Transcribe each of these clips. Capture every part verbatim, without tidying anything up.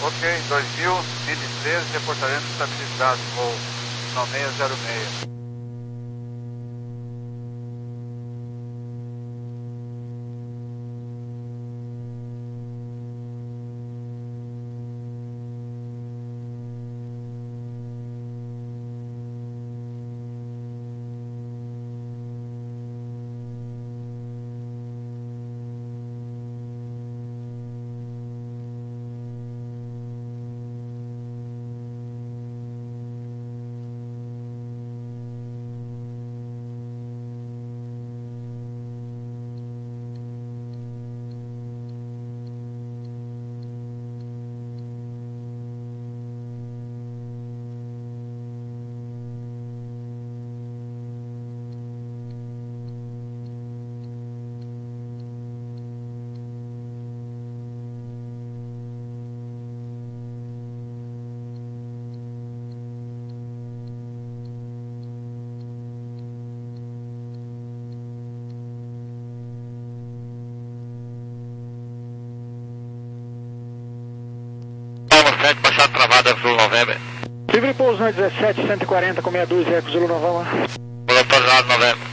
Ok, dois mil, mil e treze, reportaremos estabilidade, voo nove seis zero seis. Baixada travada, Zulu November. Livre pouso no dezessete, cento e quarenta com meia dúzia, Eco Zulu November. Autorizado November.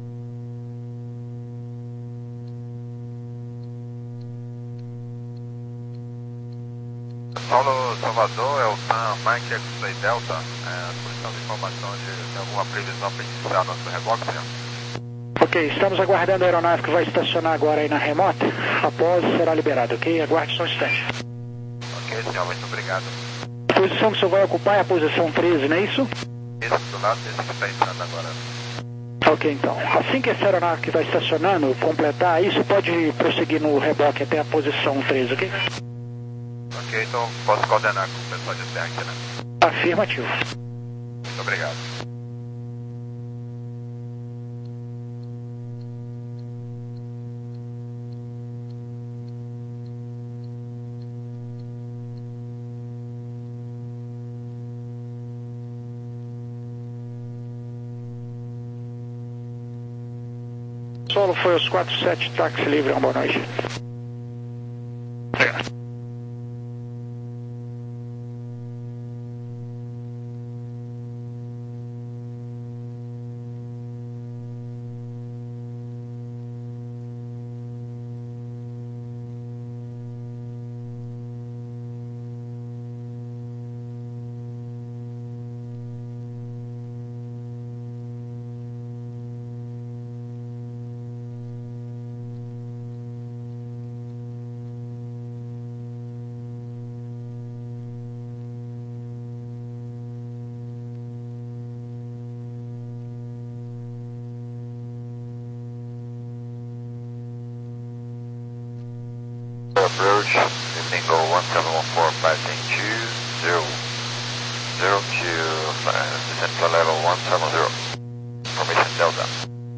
Paulo Salvador, é o TAM Mike X-Ray Delta, é, solicitando informação de, de alguma previsão para iniciar nosso reboque, senhor. Ok, estamos aguardando a aeronave que vai estacionar agora aí na remota. Após será liberado, ok? Aguarde só um instante. Ok, senhor, muito obrigado. A posição que o senhor vai ocupar é a posição treze, não é isso? Isso, do lado desse que está entrando agora. Ok, então. Assim que essa aeronave que está estacionando completar isso, pode prosseguir no reboque até a posição treze, ok? Ok, então posso coordenar com o pessoal de terra aqui, né? Afirmativo. Muito obrigado. Solo foi os quatro sete, táxi livre, uma boa noite. Obrigado. Approach, Bingo one seven one four, passing two zero zero to descent to level one seven zero. Information Delta.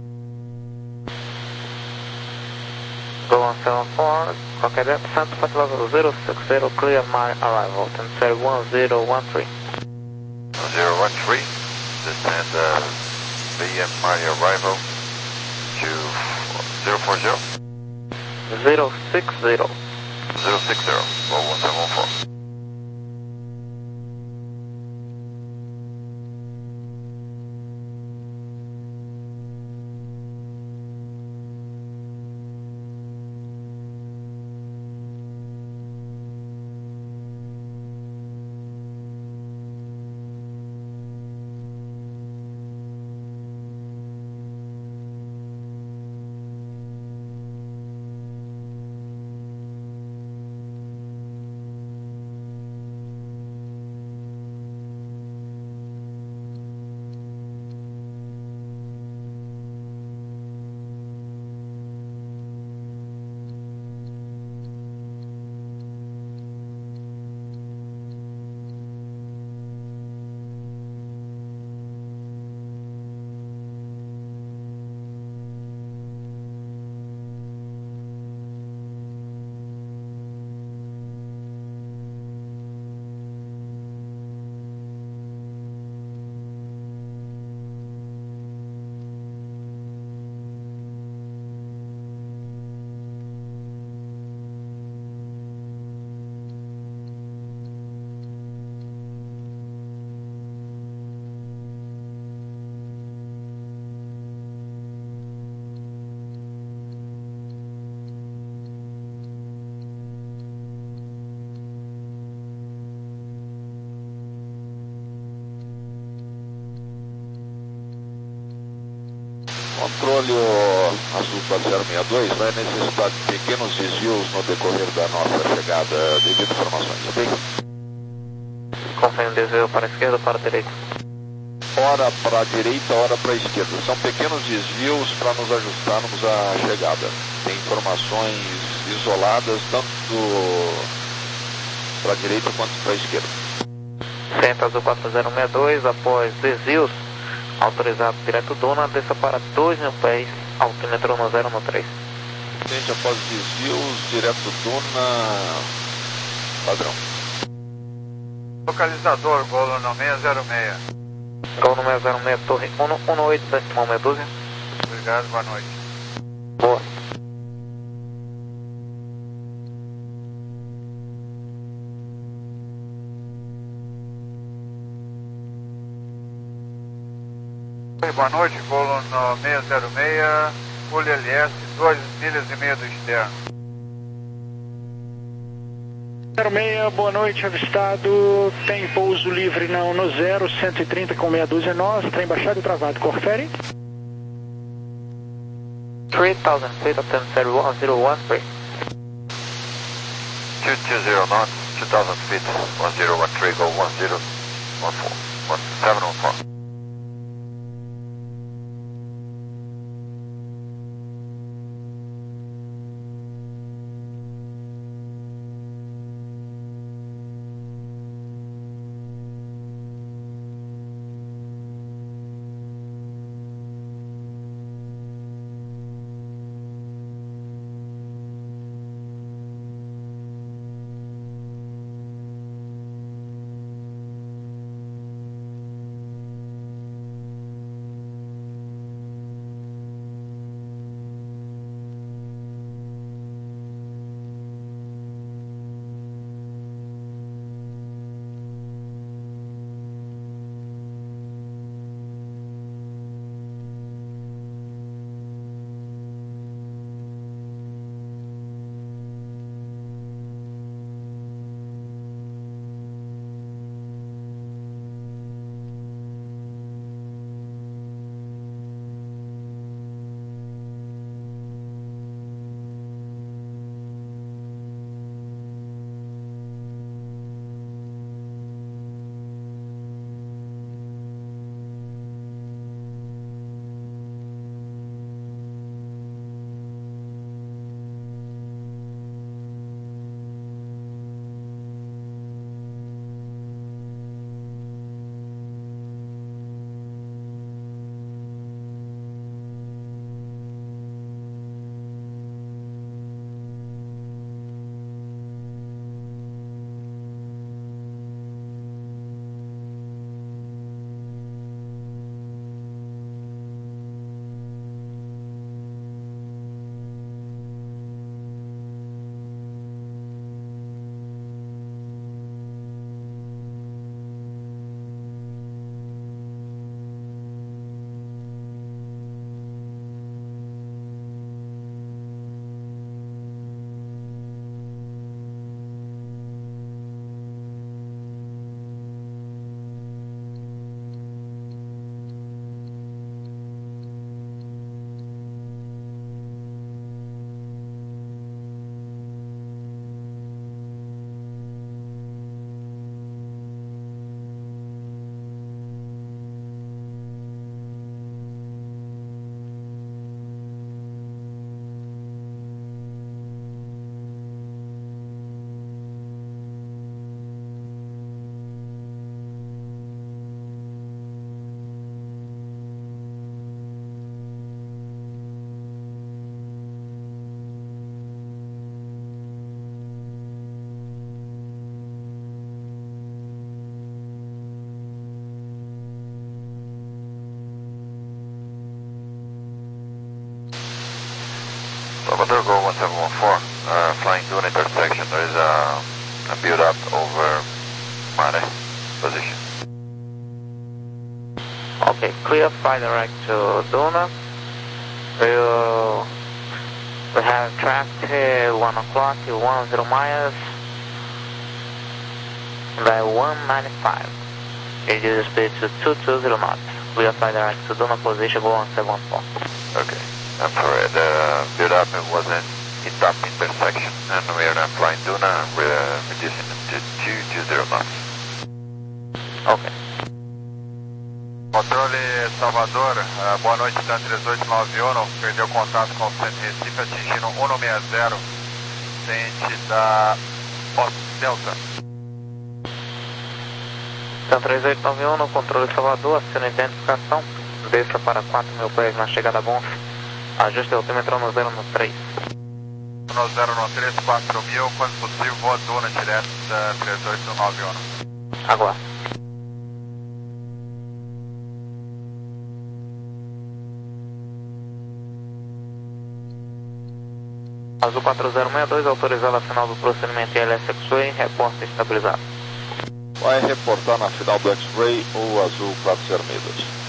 Go one seven four, qualquer descent for level zero six zero, clear my arrival, ten one zero one three. zero one three, descend uh, B M my arrival to zero four zero. zero six zero. zero six zero, go one seven one four. Controle o Azul quatro zero seis dois vai necessitar de pequenos desvios no decorrer da nossa chegada devido a informações, ok? Confirme desvio para a esquerda ou para a direita? Hora para a direita, hora para a esquerda. São pequenos desvios para nos ajustarmos à chegada. Tem informações isoladas tanto para a direita quanto para a esquerda. Centro Azul quatro zero seis dois, após desvios, autorizado direto Duna, desça para dois mil pés, altímetro no zero no três. Gente, após desvios, direto Duna, padrão. Localizador, Golo no seis zero seis. Gol no seis zero seis, torre um um oito, decimal meia dúzia. Obrigado, boa noite. Boa. Oi, boa noite, Golo no seis zero seis, Folha L S, duas milhas e meia do externo. zero seis, boa noite, avistado. Tem pouso livre não no zero, cento e trinta com meia dúzia nós, trem baixado e travado, confere? três mil feet, attempt zero one zero one three. two two zero knots, two thousand feet, one zero one three, go one zero one four, one seven one four. Salvador, go one seven one four, uh, flying Duna intersection, there is a, a build up over Mare position. Okay, clear, fly direct to Duna. We'll, we have tracked here one o'clock, one zero miles, by one ninety-five. Reduce speed to two two zero knots. Clear, fly direct to Duna position, go one seven one four. Okay. I'm sorry, the build-up wasn't I T A P intersection, and we are now flying Duna, and we're uh, reducing it to two two zero knots. Ok. Controle Salvador, uh, boa noite, TAM três oito nove um, perdeu contato com o centro Recife, atingindo um seis zero, ciente da Delta. TAM três oito nove um, no controle Salvador, aciona a identificação, desça para quatro mil pés na chegada a Bons, ajuste o altímetro no zero no três. No zero no três, quatro mil, quando possível, voa Duna direto da três oito nove um. Aguarde. Azul quatro zero seis dois, autorizado a final do procedimento I L S X-Ray, reporte estabilizado. Vai reportar na final do X-Ray ou Azul quatro zero seis dois.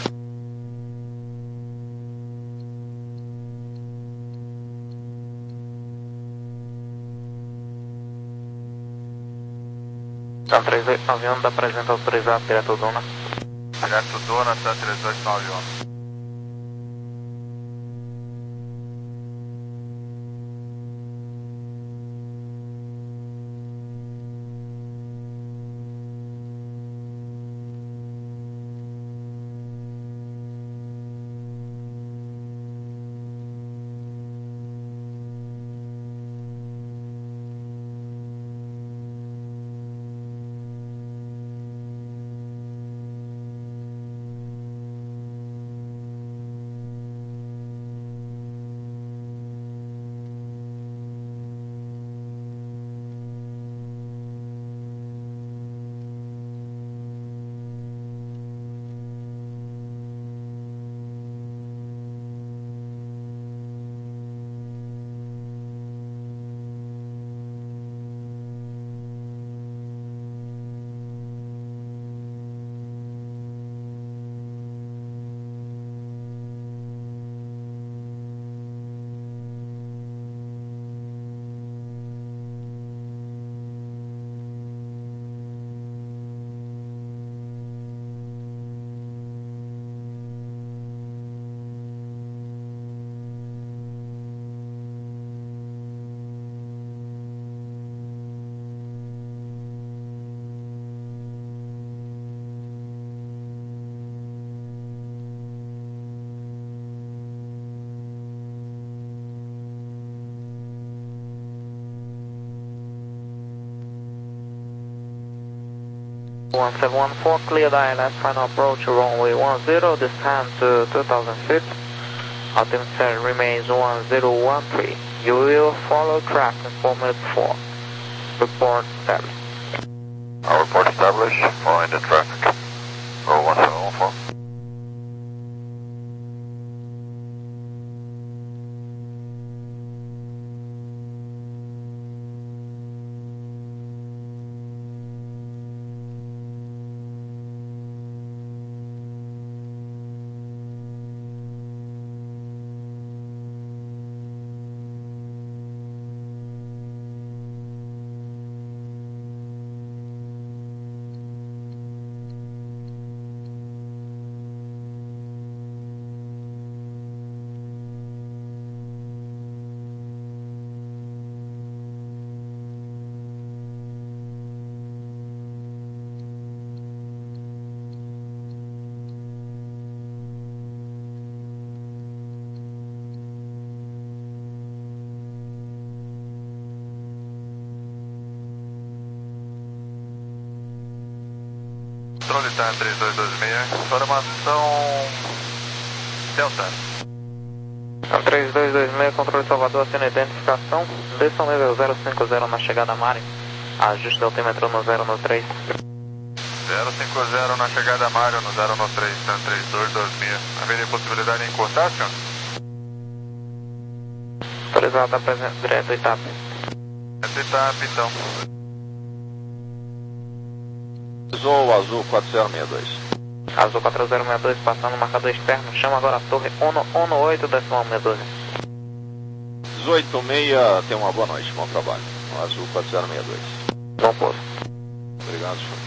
TAM três oito nove um, da presente autorizado, direto Duna. Direto Duna, TAM três oito nove um. one seven one four, cleared I L S, final approach, runway one zero, descend to two thousand feet. Altimeter remains one zero one three. You will follow track in four minutes four. Report established. Our report established, following the traffic. Roll one seven one four. Controle TAM três dois dois seis, informação Delta. TAM três dois dois seis, controle Salvador, aciona a identificação, desça ao nível zero cinco zero na chegada a Mari, ajuste o altímetro no zero no três. zero cinco zero na chegada a Mário, no zero no três, TAM três dois dois seis. Haveria possibilidade de encurtar, senhor? Autorizado a presente direto I T A P. Essa etapa, então. Ou Azul quatro zero seis dois. Azul quatro zero seis dois, passando o marcador externo, chama agora a torre um um oito, decimal seis doze. dezoito seis, tenha uma boa noite, bom trabalho. Azul quatro zero seis dois. Bom pouso. Obrigado, senhor.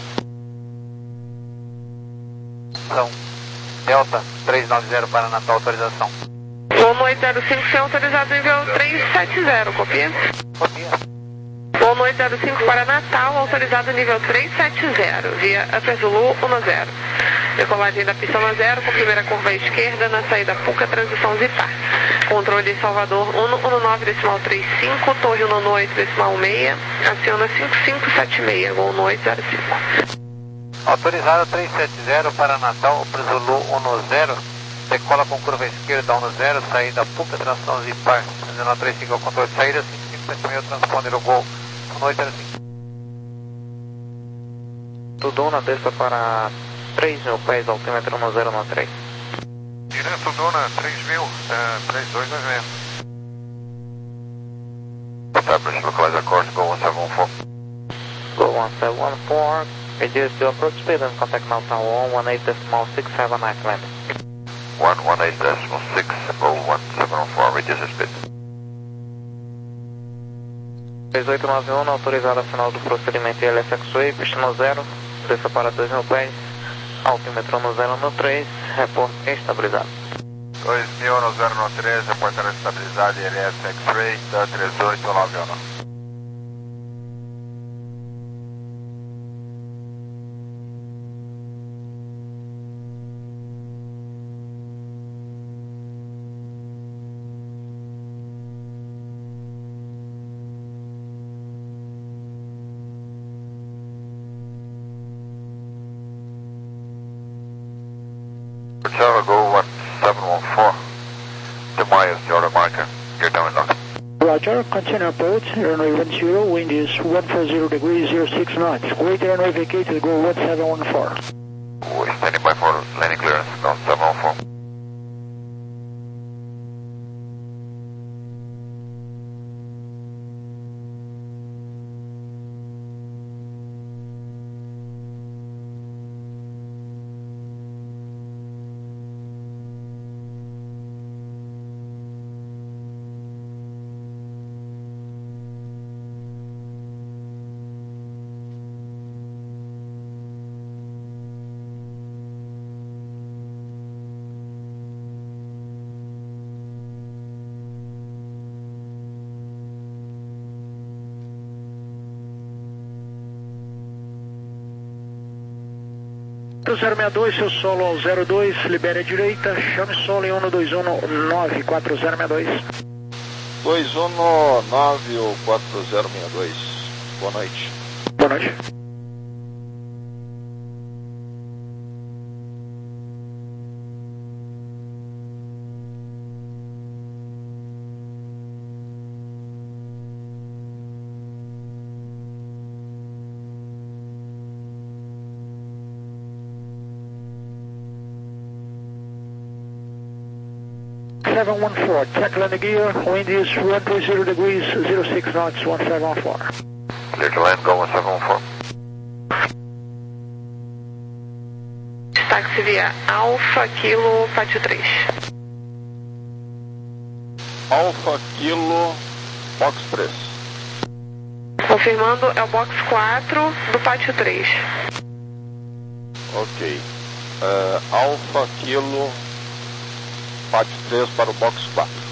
São Delta três nove zero para Natal, autorização. São Gol noite zero cinco, sem autorizado nível trezentos e setenta, copia? Copia. Gol noite zero cinco para Natal, autorizado nível trezentos e setenta, via Upper Zulu dez. Decolagem da pista zero, com primeira curva à esquerda, na saída Puca, transição Zitar. Controle Salvador um um nove decimal trinta e cinco, Torre um oito decimal seis, aciona cinco cinco sete seis, Gol noite zero cinco. Autorizado trezentos e setenta para Natal, Upper Zulu dez. Decola com curva à esquerda dez, saída Puca, transição Zipar. dezenove trinta e cinco, controle de saída, cinco cinco sete seis, transponder o Gol noite zero cinco. Tuduna, desça para três mil pés, altímetro zero nove três. Direto Dona, três mil, é, três dois dois seis. Establish localizer course, Go one seven one four. Go one seven one four, reduce your approach speed and contact now tower one eight decimal six seven nine landing. one one eight decimal six, Go one seven one four, reduce speed. três oito nove um, autorizado a final do procedimento I L S X-Way, pista no zero, desça para dois mil pés, altímetro no zero no três, reporte estabilizado. dois mil no zero no três, reportando estabilidade I L S X-Ray, da três oito nove um. Java, Go one seven one four. The Myers, the order marker. Get down and lock. Roger, continue approach, runway one zero, wind is one forty degrees, zero six knots. Great runway vacated, go one seven one four. We're standing by for landing clearance, Go seven one four. zero seis dois, seu solo ao zero dois, libere a direita, chame solo em um dois um nove quatro zero seis dois. dois um nove ou quatro zero seis dois. Boa noite. Boa noite. seven one four, check landing gear, wind is one thirty degrees, zero six knots, one seven one four. Clear to land, Go one seven one four. Táxi via Alfa Kilo Pátio três. Alfa Kilo Box três. Confirmando, é o box quatro do Pátio três. Ok. Uh, Alfa Kilo Pátio três para o box quatro.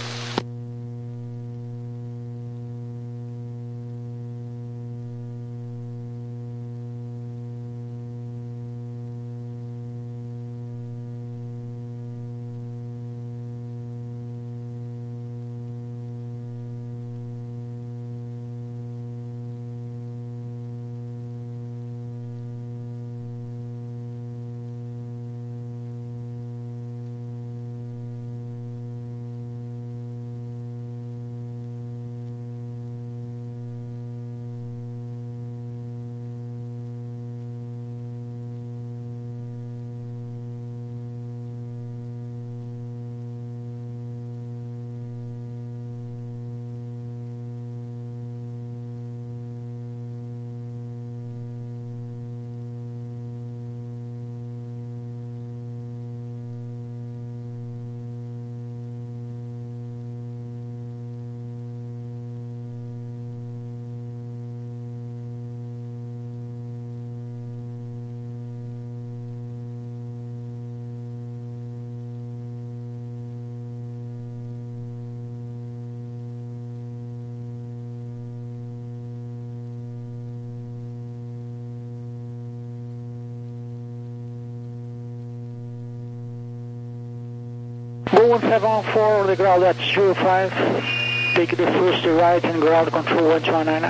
Go one seven one four, the ground at zero five. Take the first right and ground control one two one nine.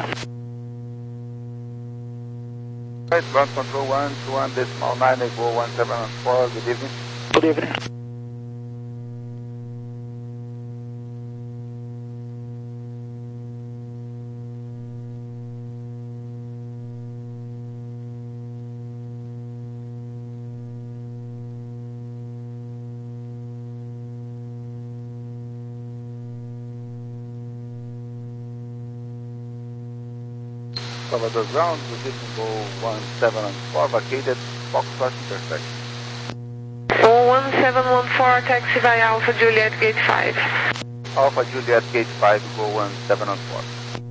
Right, ground control one two one decimal nine, go one seven one four, good evening. Good evening. Salvador ground, good evening, go one seven one four, vacated, Foxtrot intersection. Go one seven one four, taxi by Alpha Juliet Gate five. Alpha Juliet Gate five, go one seven one four.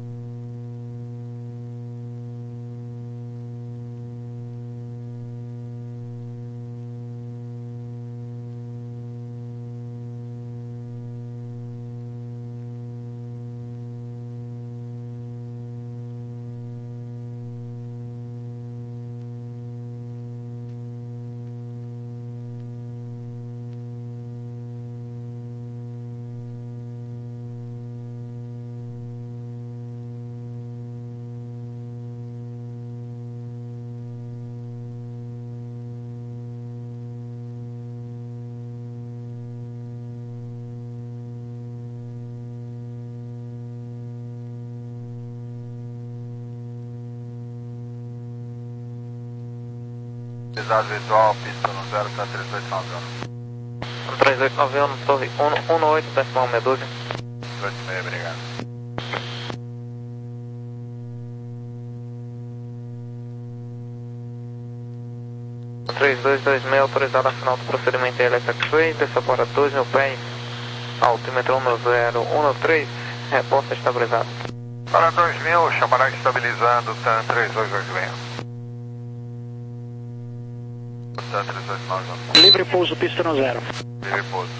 Visado visual, pista no zero, tá três oito nove um. três oito nove um, torre um oito, decimal meia dúzia. oito seis, obrigado. três dois dois seis, autorizado a final do procedimento L S X-Ray, desça para dois mil pés, altímetro um zero um três, reposta estabilizado. Para dois mil, chamará estabilizando, TAM três dois dois seis. TAM três dois nove um. Livre pouso, pista no zero. Livre pouso.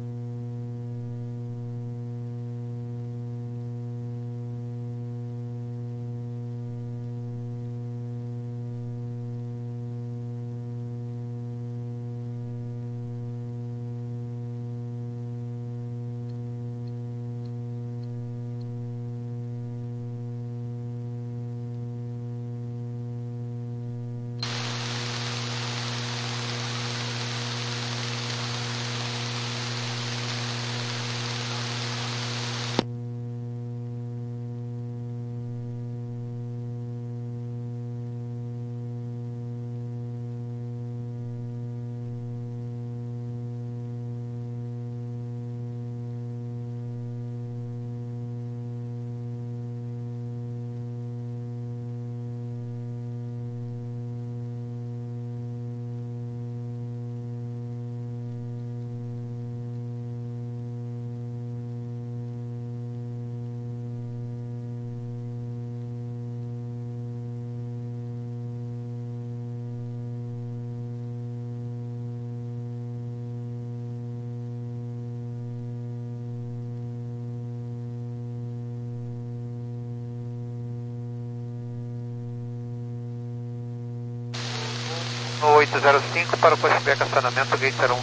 oito zero cinco para o Pushback, acionamento Gate zero um.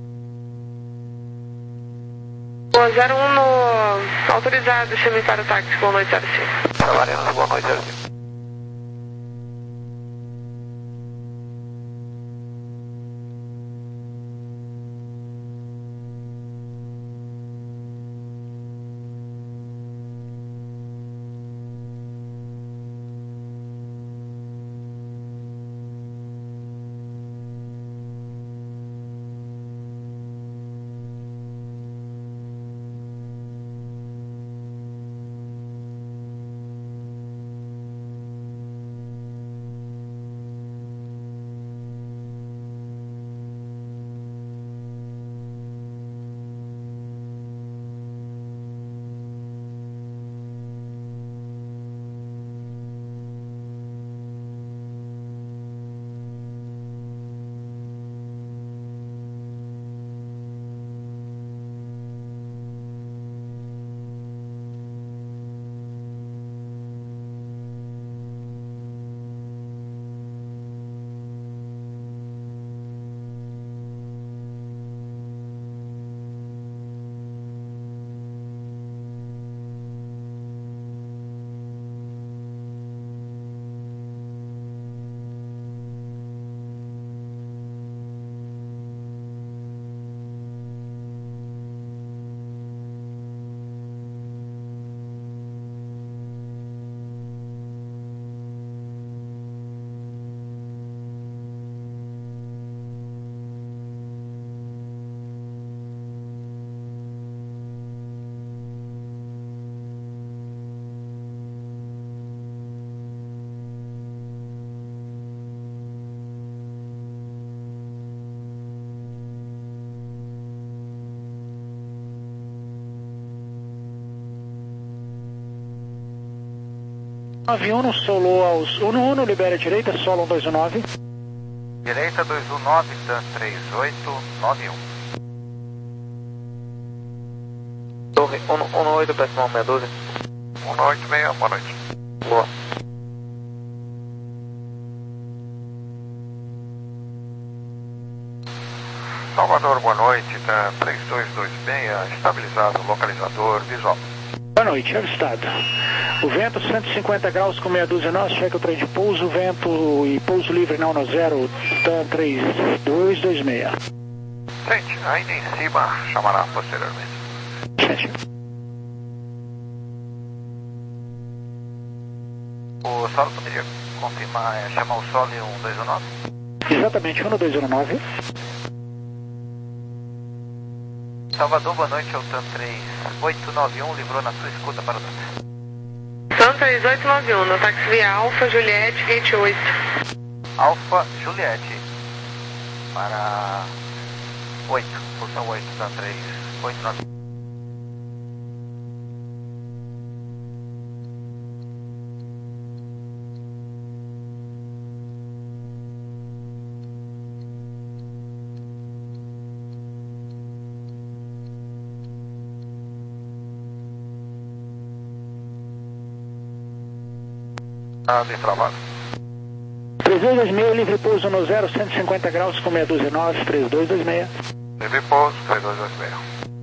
zero um no autorizado, chame para o táxi, boa noite zero cinco. Trabalhamos, boa noite zero cinco. nove um, solo aos um um, libera a direita, solo um dois um nove. Direita dois um nove, TAM três oito nove um. Torre um um oito, decimal seis um dois. um oito seis, boa noite. Boa. Salvador, boa noite, TAM três dois dois seis, estabilizado, localizador, visual. Boa noite, avistado. O vento cento e cinquenta graus com meia dúzia nós, checa o trem de pouso, vento e pouso livre na um zero, TAM três dois dois seis. Gente, ainda em cima, chamará posteriormente. Gente. O solo poderia confirmar, é, chamar o solo em um dois um nove? Exatamente, um dois um nove. Salvador, boa noite, é o TAM três oito nove um, livrou na sua escuta para o TAM. TAM três oito nove um, no táxi via Alfa, Juliette, gate oito. Alfa, Juliette, para oito, posição oito, TAM três oito nove um. Ah, bem travado. três dois dois seis, livre pouso no zero, cento e cinquenta graus com meia dúzia nós, três dois dois seis. Livre pouso, três dois dois seis.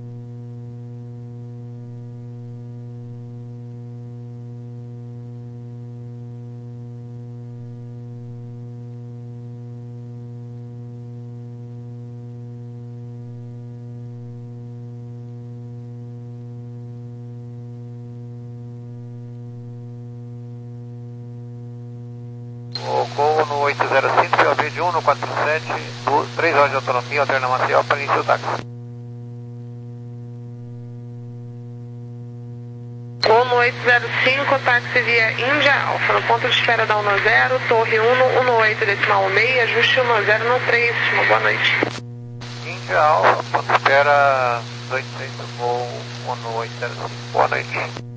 Gol no oito zero cinco, P O V de um no quatro sete, três horas de autonomia, alterna Maceió para início do táxi. Gol no oito zero cinco, táxi via Índia Alfa, no ponto de espera da um zero, torre um no um oito, decimal seis, ajuste um zero no três, uma boa noite. Índia Alfa, ponto de espera dois seis, gol um oito zero cinco, boa noite.